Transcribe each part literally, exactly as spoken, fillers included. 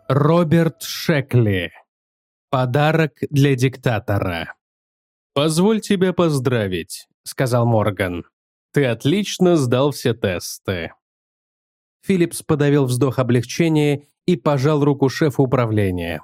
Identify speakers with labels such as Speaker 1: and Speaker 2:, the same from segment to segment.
Speaker 1: Роберт Шекли. Подарок для диктатора. «Позволь тебя поздравить», — сказал Морган. «Ты отлично сдал все тесты». Филлипс подавил вздох облегчения и пожал руку шефу управления.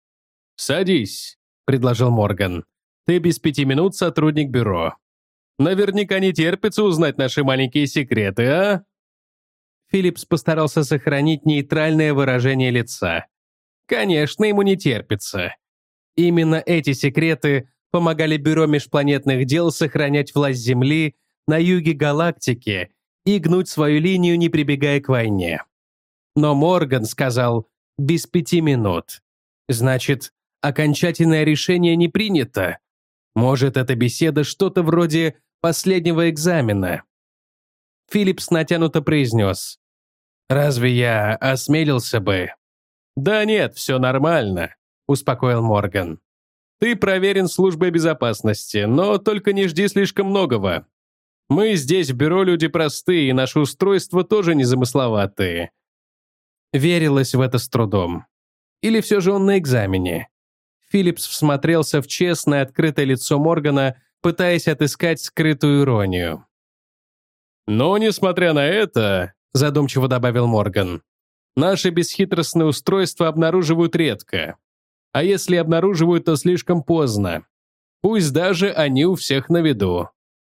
Speaker 1: «Садись», — предложил Морган. «Ты без пяти минут сотрудник бюро. Наверняка не терпится узнать наши маленькие секреты, а?» Филлипс постарался сохранить нейтральное выражение лица. Конечно, ему не терпится. Именно эти секреты помогали Бюро межпланетных дел сохранять власть Земли на юге галактики и гнуть свою линию, не прибегая к войне. Но Морган сказал «без пяти минут». Значит, окончательное решение не принято. Может, эта беседа что-то вроде последнего экзамена. Филлипс натянуто произнес: «Разве я осмелился бы?» «Да нет, все нормально», — успокоил Морган. «Ты проверен службой безопасности, но только не жди слишком многого. Мы здесь в бюро люди простые, и наши устройства тоже незамысловатые». Верилось в это с трудом. Или все же он на экзамене? Филлипс всмотрелся в честное, открытое лицо Моргана, пытаясь отыскать скрытую иронию. «Но, несмотря на это», — задумчиво добавил Морган, «наши бесхитростные устройства обнаруживают редко. А если обнаруживают, то слишком поздно. Пусть даже они у всех на виду».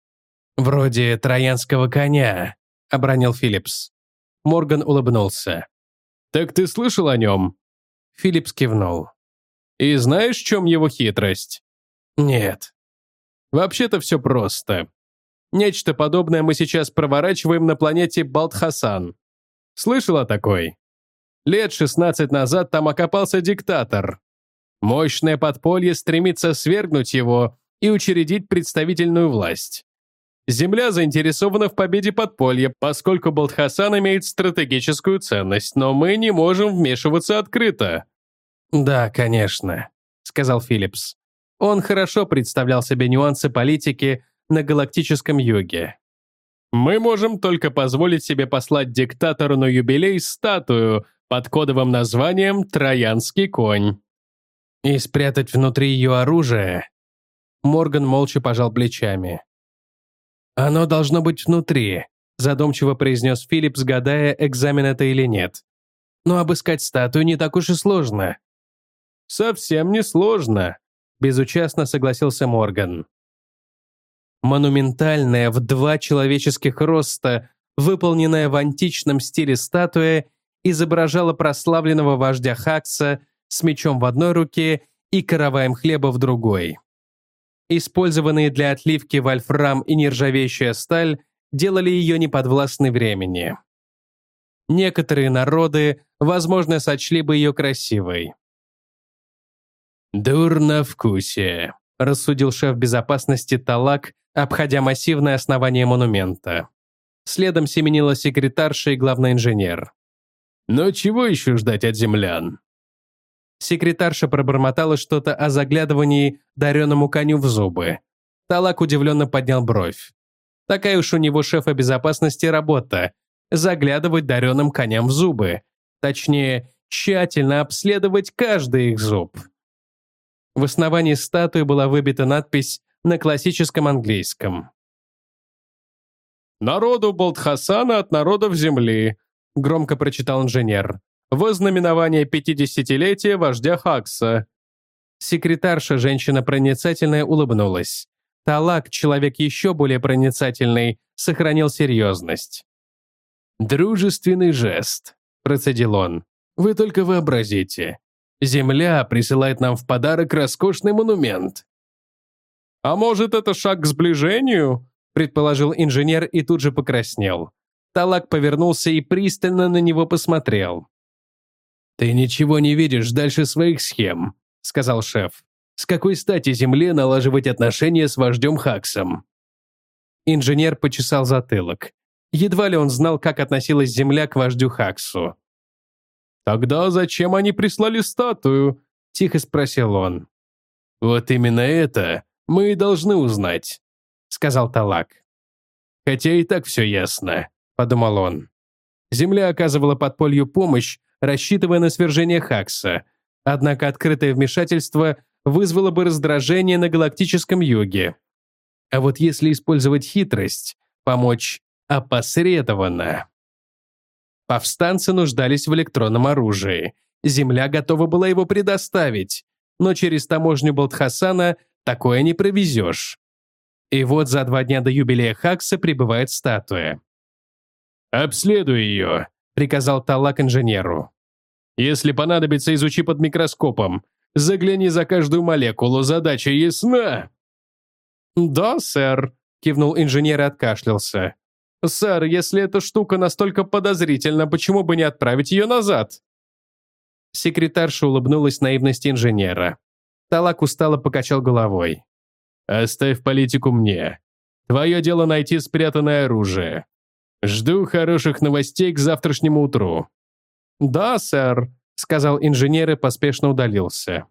Speaker 1: «Вроде троянского коня», — обронил Филлипс. Морган улыбнулся. «Так ты слышал о нем?» Филлипс кивнул. «И знаешь, в чем его хитрость?» «Нет». «Вообще-то все просто. Нечто подобное мы сейчас проворачиваем на планете Балтхасан. Слышал о такой? Лет шестнадцать назад там окопался диктатор. Мощное подполье стремится свергнуть его и учредить представительную власть. Земля заинтересована в победе подполья, поскольку Балтхасан имеет стратегическую ценность, но мы не можем вмешиваться открыто». «Да, конечно», — сказал Филлипс. Он хорошо представлял себе нюансы политики на галактическом юге. «Мы можем только позволить себе послать диктатору на юбилей статую под кодовым названием «Троянский конь». «И спрятать внутри ее оружие?» Морган молча пожал плечами. «Оно должно быть внутри», — задумчиво произнес Филлипс, гадая, экзамен это или нет. «Но обыскать статую не так уж и сложно». «Совсем не сложно», — безучастно согласился Морган. Монументальная в два человеческих роста, выполненная в античном стиле статуя, изображала прославленного вождя Хакса с мечом в одной руке и караваем хлеба в другой. Использованные для отливки вольфрам и нержавеющая сталь делали ее неподвластной времени. Некоторые народы, возможно, сочли бы ее красивой. «Дурно вкусе», — рассудил шеф безопасности Талак, обходя массивное основание монумента. Следом семенила секретарша и главный инженер. «Но чего еще ждать от землян?» Секретарша пробормотала что-то о заглядывании дареному коню в зубы. Талак удивленно поднял бровь. Такая уж у него шефа безопасности работа – заглядывать дареным коням в зубы. Точнее, тщательно обследовать каждый их зуб. В основании статуи была выбита надпись на классическом английском. «Народу Балтхасана от народов Земли», – громко прочитал инженер. «Во знаменование пятидесятилетия вождя Хакса». Секретарша, женщина проницательная, улыбнулась. Талак, человек еще более проницательный, сохранил серьезность. «Дружественный жест», – процедил он. «Вы только вообразите. Земля присылает нам в подарок роскошный монумент». «А может, это шаг к сближению?» – предположил инженер и тут же покраснел. Талак повернулся и пристально на него посмотрел. «Ты ничего не видишь дальше своих схем», — сказал шеф. «С какой стати Земле налаживать отношения с вождем Хаксом?» Инженер почесал затылок. Едва ли он знал, как относилась Земля к вождю Хаксу. «Тогда зачем они прислали статую?» — тихо спросил он. «Вот именно это мы и должны узнать», — сказал Талак. «Хотя и так все ясно», — подумал он. Земля оказывала подполью помощь, рассчитывая на свержение Хакса. Однако открытое вмешательство вызвало бы раздражение на галактическом юге. А вот если использовать хитрость, помочь опосредованно. Повстанцы нуждались в электронном оружии. Земля готова была его предоставить, но через таможню Болтхасана такое не провезешь. И вот за два дня до юбилея Хакса прибывает статуя. «Обследуй ее», — приказал Талак инженеру. «Если понадобится, изучи под микроскопом. Загляни за каждую молекулу, задача ясна?» «Да, сэр», — кивнул инженер и откашлялся. «Сэр, если эта штука настолько подозрительна, почему бы не отправить ее назад?» Секретарша улыбнулась наивности инженера. Талак устало покачал головой. «Оставь политику мне. Твое дело найти спрятанное оружие. Жду хороших новостей к завтрашнему утру». «Да, сэр», — сказал инженер и поспешно удалился.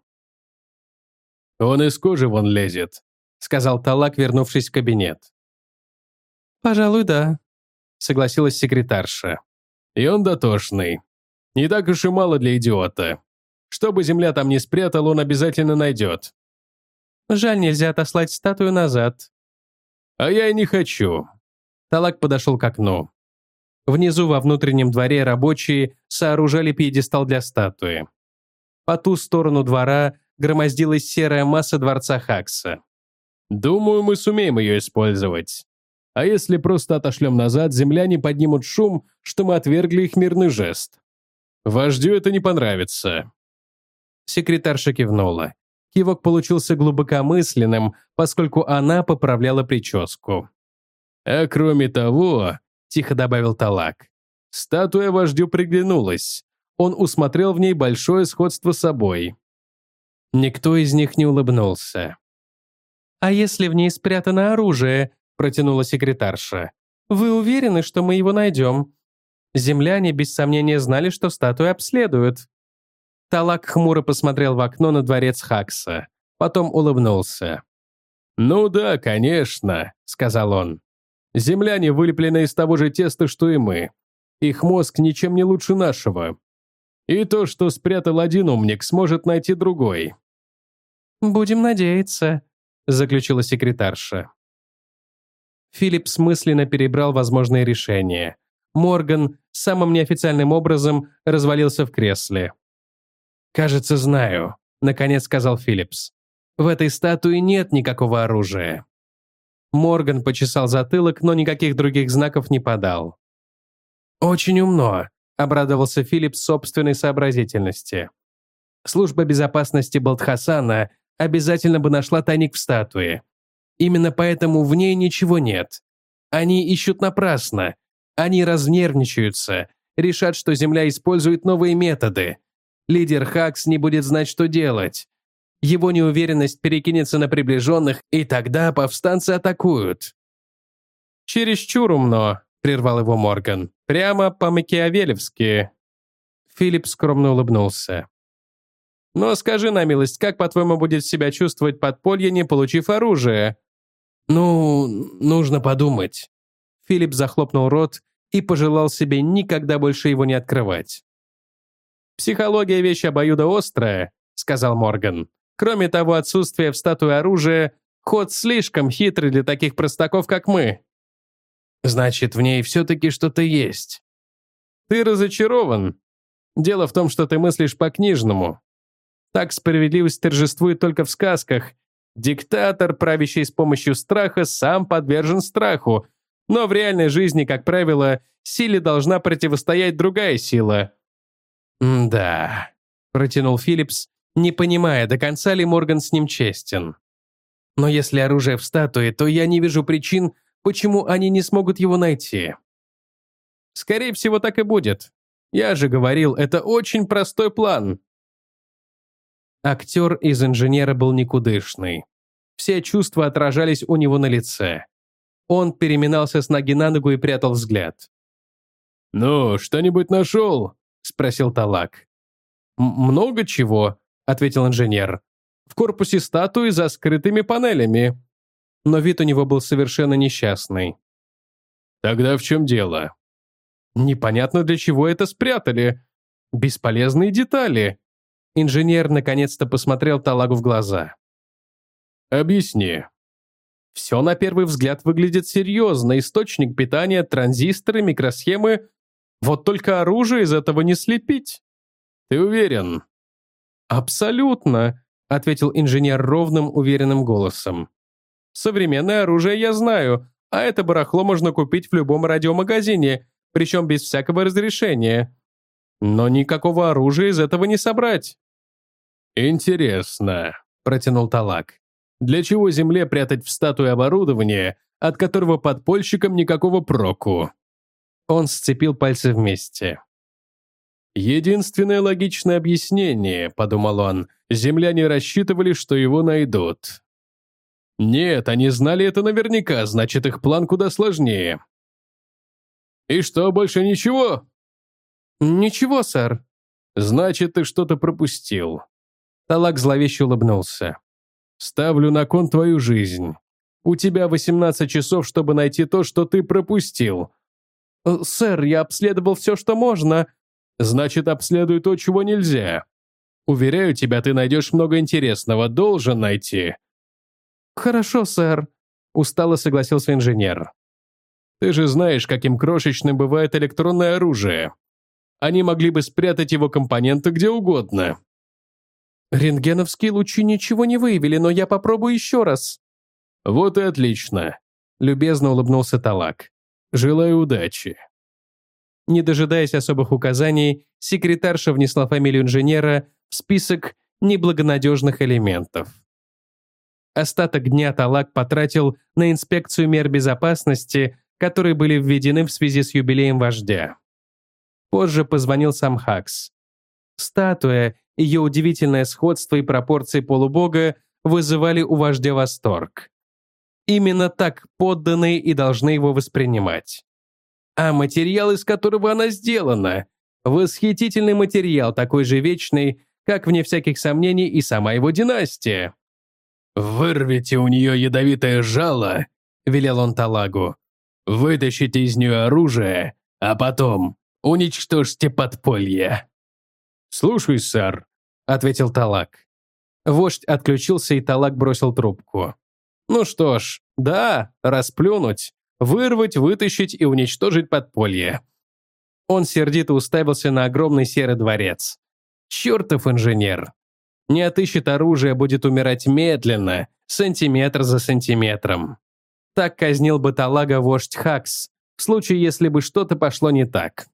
Speaker 1: «Он из кожи вон лезет», — сказал Талак, вернувшись в кабинет. «Пожалуй, да», — согласилась секретарша. «И он дотошный. Не так уж и мало для идиота. Что бы земля там ни спрятала, он обязательно найдет». «Жаль, нельзя отослать статую назад». «А я и не хочу». Талак подошел к окну. Внизу во внутреннем дворе рабочие сооружали пьедестал для статуи. По ту сторону двора громоздилась серая масса дворца Хакса. «Думаю, мы сумеем ее использовать. А если просто отошлем назад, земляне поднимут шум, что мы отвергли их мирный жест. Вождю это не понравится». Секретарша кивнула. Кивок получился глубокомысленным, поскольку она поправляла прическу. «А кроме того», — тихо добавил Талак, «статуя вождю приглянулась. Он усмотрел в ней большое сходство с собой». Никто из них не улыбнулся. «А если в ней спрятано оружие?» — протянула секретарша. «Вы уверены, что мы его найдем? Земляне без сомнения знали, что статую обследуют». Талак хмуро посмотрел в окно на дворец Хакса. Потом улыбнулся. «Ну да, конечно», — сказал он. «Земляне вылеплены из того же теста, что и мы. Их мозг ничем не лучше нашего. И то, что спрятал один умник, сможет найти другой». «Будем надеяться», — заключила секретарша. Филлипс мысленно перебрал возможные решения. Морган самым неофициальным образом развалился в кресле. «Кажется, знаю», — наконец сказал Филлипс. «В этой статуе нет никакого оружия». Морган почесал затылок, но никаких других знаков не подал. «Очень умно», — обрадовался Филлипс собственной сообразительности. «Служба безопасности Болтхасана обязательно бы нашла тайник в статуе. Именно поэтому в ней ничего нет. Они ищут напрасно. Они разнервничаются, решат, что Земля использует новые методы. Лидер Хакс не будет знать, что делать. Его неуверенность перекинется на приближенных, и тогда повстанцы атакуют». «Чересчур умно», — прервал его Морган. «Прямо по-макиавелевски». Филлип скромно улыбнулся. «Но скажи на милость, как, по-твоему, будет себя чувствовать подполье, не получив оружие?» «Ну, нужно подумать». Филлип захлопнул рот и пожелал себе никогда больше его не открывать. «Психология — вещь обоюдоострая», — сказал Морган. «Кроме того, отсутствие в статуе оружия — ход слишком хитрый для таких простаков, как мы». «Значит, в ней все-таки что-то есть». «Ты разочарован. Дело в том, что ты мыслишь по-книжному. Так справедливость торжествует только в сказках. Диктатор, правящий с помощью страха, сам подвержен страху. Но в реальной жизни, как правило, силе должна противостоять другая сила». «Да», — протянул Филлипс, не понимая, до конца ли Морган с ним честен. «Но если оружие в статуе, то я не вижу причин, почему они не смогут его найти». «Скорее всего, так и будет. Я же говорил, это очень простой план». Актер из инженера был никудышный. Все чувства отражались у него на лице. Он переминался с ноги на ногу и прятал взгляд. «Ну, что-нибудь нашел?» — спросил Талак. «Много чего», — ответил инженер. «В корпусе статуи за скрытыми панелями». Но вид у него был совершенно несчастный. «Тогда в чем дело?» «Непонятно, для чего это спрятали. Бесполезные детали. Инженер наконец-то посмотрел Талагу в глаза. Объясни. Все на первый взгляд выглядит серьезно. Источник питания, транзисторы, микросхемы. Вот только оружие из этого не слепить. Ты уверен? Абсолютно, ответил инженер ровным, уверенным голосом. Современное оружие я знаю, а это барахло можно купить в любом радиомагазине, причем без всякого разрешения. Но никакого оружия из этого не собрать. Интересно, протянул Талак. Для чего Земле прятать в статуе оборудование, от которого подпольщикам никакого проку? Он сцепил пальцы вместе. «Единственное логичное объяснение», — подумал он, — «земляне рассчитывали, что его найдут». Нет, они знали это наверняка, значит, их план куда сложнее. «И что, больше ничего?» «Ничего, сэр». «Значит, ты что-то пропустил». Талак зловеще улыбнулся. «Ставлю на кон твою жизнь. У тебя восемнадцать часов, чтобы найти то, что ты пропустил». «Сэр, я обследовал все, что можно». «Значит, обследуй то, чего нельзя. Уверяю тебя, ты найдешь много интересного, должен найти». «Хорошо, сэр», — устало согласился инженер. «Ты же знаешь, каким крошечным бывает электронное оружие. Они могли бы спрятать его компоненты где угодно». «Рентгеновские лучи ничего не выявили, но я попробую еще раз». «Вот и отлично», — любезно улыбнулся Талак. «Желаю удачи». Не дожидаясь особых указаний, секретарша внесла фамилию инженера в список неблагонадежных элементов. Остаток дня Талак потратил на инспекцию мер безопасности, которые были введены в связи с юбилеем вождя. Позже позвонил сам Хакс. Статуя, ее удивительное сходство и пропорции полубога вызывали у вождя восторг. Именно так подданные и должны его воспринимать. А материал, из которого она сделана, восхитительный материал, такой же вечный, как, вне всяких сомнений, и сама его династия. «Вырвите у нее ядовитое жало», — велел он Талагу. «Вытащите из нее оружие, а потом уничтожьте подполье». «Слушай, сэр», — ответил Талак. Вождь отключился, и Талак бросил трубку. «Ну что ж, да, расплюнуть, вырвать, вытащить и уничтожить подполье». Он сердито уставился на огромный серый дворец. Чертов инженер. Не отыщет оружие, будет умирать медленно, сантиметр за сантиметром. Так казнил бы Талага вождь Хакс, в случае, если бы что-то пошло не так.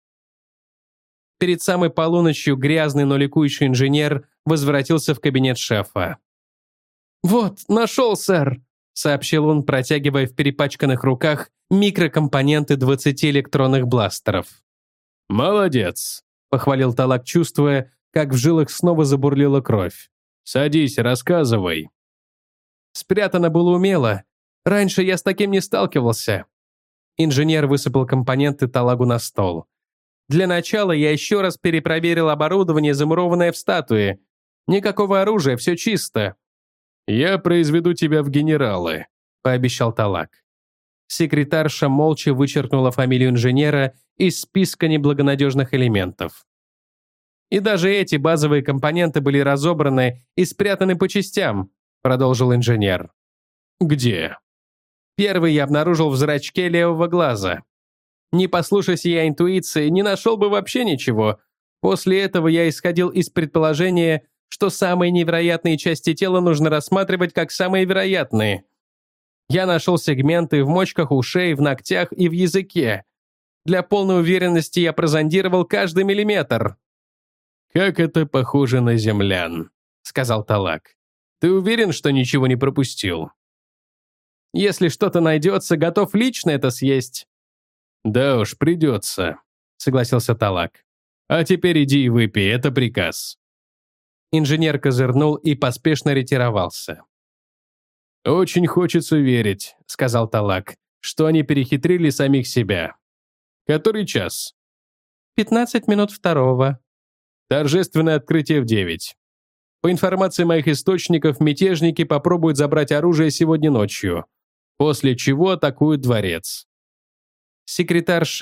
Speaker 1: Перед самой полуночью грязный, но ликующий инженер возвратился в кабинет шефа. «Вот, нашел, сэр», — сообщил он, протягивая в перепачканных руках микрокомпоненты двадцати электронных бластеров. «Молодец», — похвалил Талак, чувствуя, как в жилах снова забурлила кровь. «Садись, рассказывай». Спрятано было умело. Раньше я с таким не сталкивался. Инженер высыпал компоненты Талагу на стол. Для начала я еще раз перепроверил оборудование, замурованное в статуе. Никакого оружия, все чисто. «Я произведу тебя в генералы», — пообещал Талак. Секретарша молча вычеркнула фамилию инженера из списка неблагонадежных элементов. «И даже эти базовые компоненты были разобраны и спрятаны по частям», — продолжил инженер. «Где?» «Первый я обнаружил в зрачке левого глаза. Не послушайся я интуиции, не нашел бы вообще ничего. После этого я исходил из предположения, что самые невероятные части тела нужно рассматривать как самые вероятные. Я нашел сегменты в мочках ушей, в ногтях и в языке. Для полной уверенности я прозондировал каждый миллиметр». «Как это похоже на землян», — сказал Талак. «Ты уверен, что ничего не пропустил?» «Если что-то найдется, готов лично это съесть». «Да уж, придется», — согласился Талак. «А теперь иди и выпей, это приказ». Инженер козырнул и поспешно ретировался. «Очень хочется верить», — сказал Талак, «что они перехитрили самих себя. Который час?» «Пятнадцать минут второго». «Торжественное открытие в девять. По информации моих источников, мятежники попробуют забрать оружие сегодня ночью, после чего атакуют дворец». Секретарша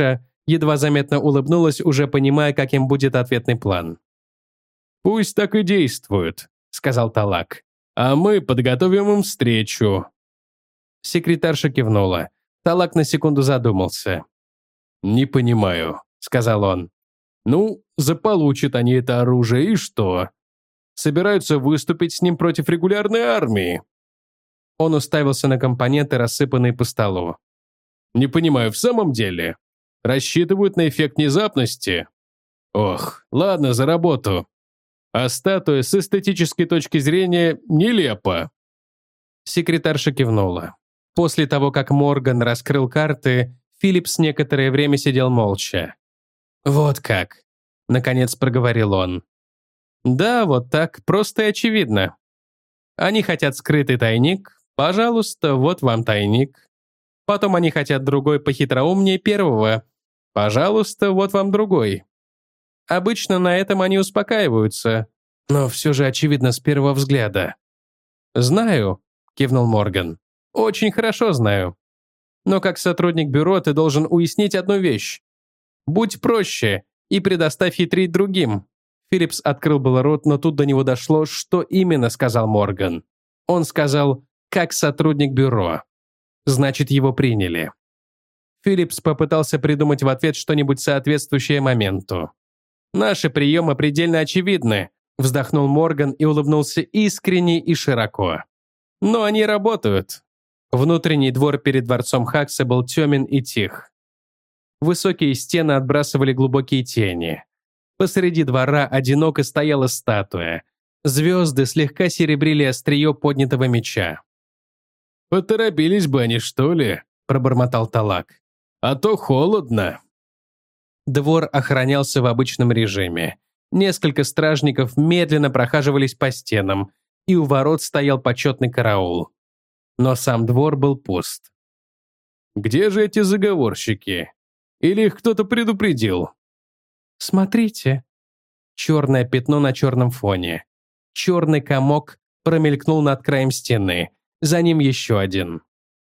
Speaker 1: Едва заметно улыбнулась, уже понимая, каким будет ответный план. «Пусть так и действуют», — сказал Талак. «А мы подготовим им встречу». Секретарша кивнула. Талак на секунду задумался. «Не понимаю», — сказал он. «Ну, заполучат они это оружие, и что? Собираются выступить с ним против регулярной армии?» Он уставился на компоненты, рассыпанные по столу. «Не понимаю, в самом деле? Рассчитывают на эффект внезапности? Ох, ладно, за работу. А статуя с эстетической точки зрения нелепа». Секретарша кивнула. После того, как Морган раскрыл карты, Филлипс некоторое время сидел молча. «Вот как», — наконец проговорил он. «Да, вот так, просто и очевидно. Они хотят скрытый тайник, пожалуйста, вот вам тайник. Потом они хотят другой похитроумнее первого, пожалуйста, вот вам другой. Обычно на этом они успокаиваются, но все же очевидно с первого взгляда». «Знаю», — кивнул Морган. «Очень хорошо знаю. Но как сотрудник бюро ты должен уяснить одну вещь. Будь проще и предоставь хитрить другим». Филлипс открыл было рот, но тут до него дошло, что именно сказал Морган. Он сказал «как сотрудник бюро». Значит, его приняли. Филлипс попытался придумать в ответ что-нибудь соответствующее моменту. «Наши приемы предельно очевидны», — вздохнул Морган и улыбнулся искренне и широко. «Но они работают». Внутренний двор перед дворцом Хакса был темен и тих. Высокие стены отбрасывали глубокие тени. Посреди двора одиноко стояла статуя. Звезды слегка серебрили острие поднятого меча. «Поторопились бы они, что ли?» – пробормотал Талак. «А то холодно». Двор охранялся в обычном режиме. Несколько стражников медленно прохаживались по стенам, и у ворот стоял почетный караул. Но сам двор был пуст. «Где же эти заговорщики? Или их кто-то предупредил?» «Смотрите». Черное пятно на черном фоне. Черный комок промелькнул над краем стены. За ним еще один.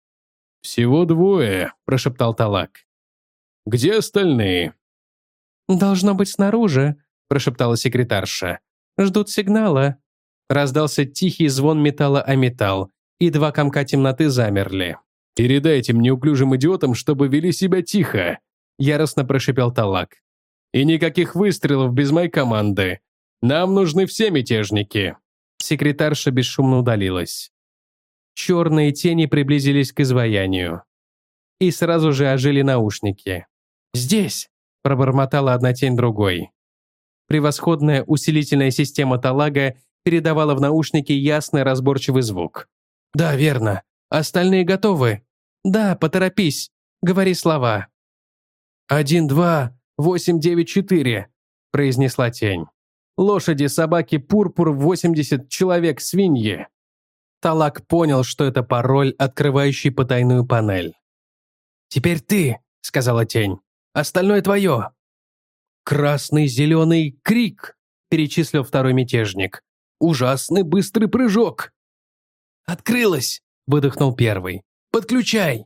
Speaker 1: «Всего двое», – прошептал Талак. «Где остальные?» «Должно быть снаружи», – прошептала секретарша. «Ждут сигнала». Раздался тихий звон металла о металл, и два комка темноты замерли. «Передай этим неуклюжим идиотам, чтобы вели себя тихо», – яростно прошипел Талак. «И никаких выстрелов без моей команды. Нам нужны все мятежники». Секретарша бесшумно удалилась. Черные тени приблизились к изваянию. И сразу же ожили наушники. «Здесь!» – пробормотала одна тень другой. Превосходная усилительная система Талага передавала в наушники ясный разборчивый звук. «Да, верно. Остальные готовы?» «Да, поторопись. Говори слова». «Один, два, восемь, девять, четыре», – произнесла тень. «Лошади, собаки, пурпур, восемьдесят, человек, свиньи». Талак понял, что это пароль, открывающий потайную панель. «Теперь ты», — сказала тень. «Остальное твое». «Красный, зеленый, крик», — перечислил второй мятежник. «Ужасный быстрый прыжок». «Открылось», — выдохнул первый. «Подключай».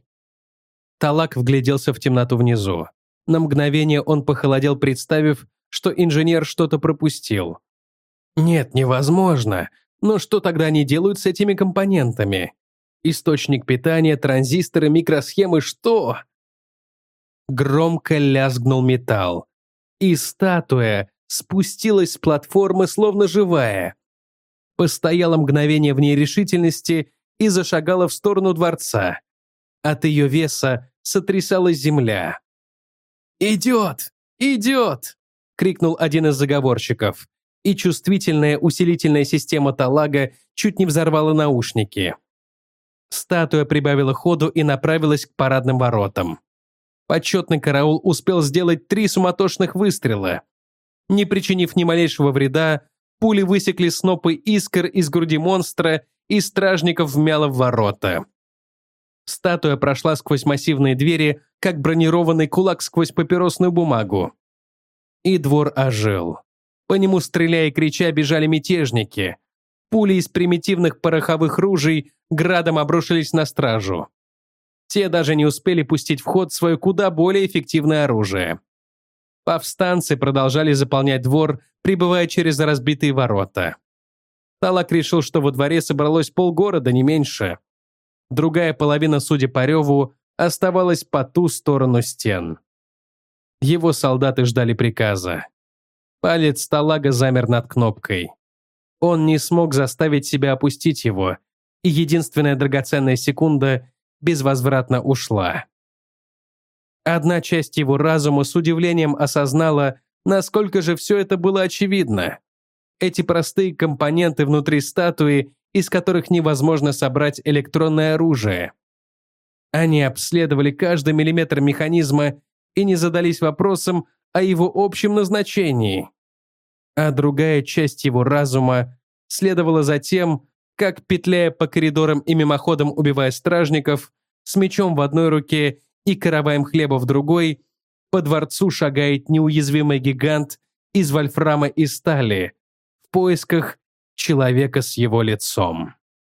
Speaker 1: Талак вгляделся в темноту внизу. На мгновение он похолодел, представив, что инженер что-то пропустил. «Нет, невозможно. Но что тогда они делают с этими компонентами? Источник питания, транзисторы, микросхемы, что?» Громко лязгнул металл, и статуя спустилась с платформы, словно живая. Постояла мгновение в нерешительности и зашагала в сторону дворца. От ее веса сотрясалась земля. «Идет! Идет!» — крикнул один из заговорщиков. И чувствительная усилительная система Талага чуть не взорвала наушники. Статуя прибавила ходу и направилась к парадным воротам. Почетный караул успел сделать три суматошных выстрела. Не причинив ни малейшего вреда, пули высекли снопы искр из груди монстра, и стражников вмяло в ворота. Статуя прошла сквозь массивные двери, как бронированный кулак сквозь папиросную бумагу. И двор ожил. По нему, стреляя и крича, бежали мятежники. Пули из примитивных пороховых ружей градом обрушились на стражу. Те даже не успели пустить в ход свое куда более эффективное оружие. Повстанцы продолжали заполнять двор, прибывая через разбитые ворота. Талак решил, что во дворе собралось полгорода, не меньше. Другая половина, судя по реву, оставалась по ту сторону стен. Его солдаты ждали приказа. Палец Талага замер над кнопкой. Он не смог заставить себя опустить его, и единственная драгоценная секунда безвозвратно ушла. Одна часть его разума с удивлением осознала, насколько же все это было очевидно. Эти простые компоненты внутри статуи, из которых невозможно собрать электронное оружие. Они обследовали каждый миллиметр механизма и не задались вопросом о его общем назначении. А другая часть его разума следовала за тем, как, петляя по коридорам и мимоходом убивая стражников, с мечом в одной руке и караваем хлеба в другой, по дворцу шагает неуязвимый гигант из вольфрама и стали в поисках человека с его лицом.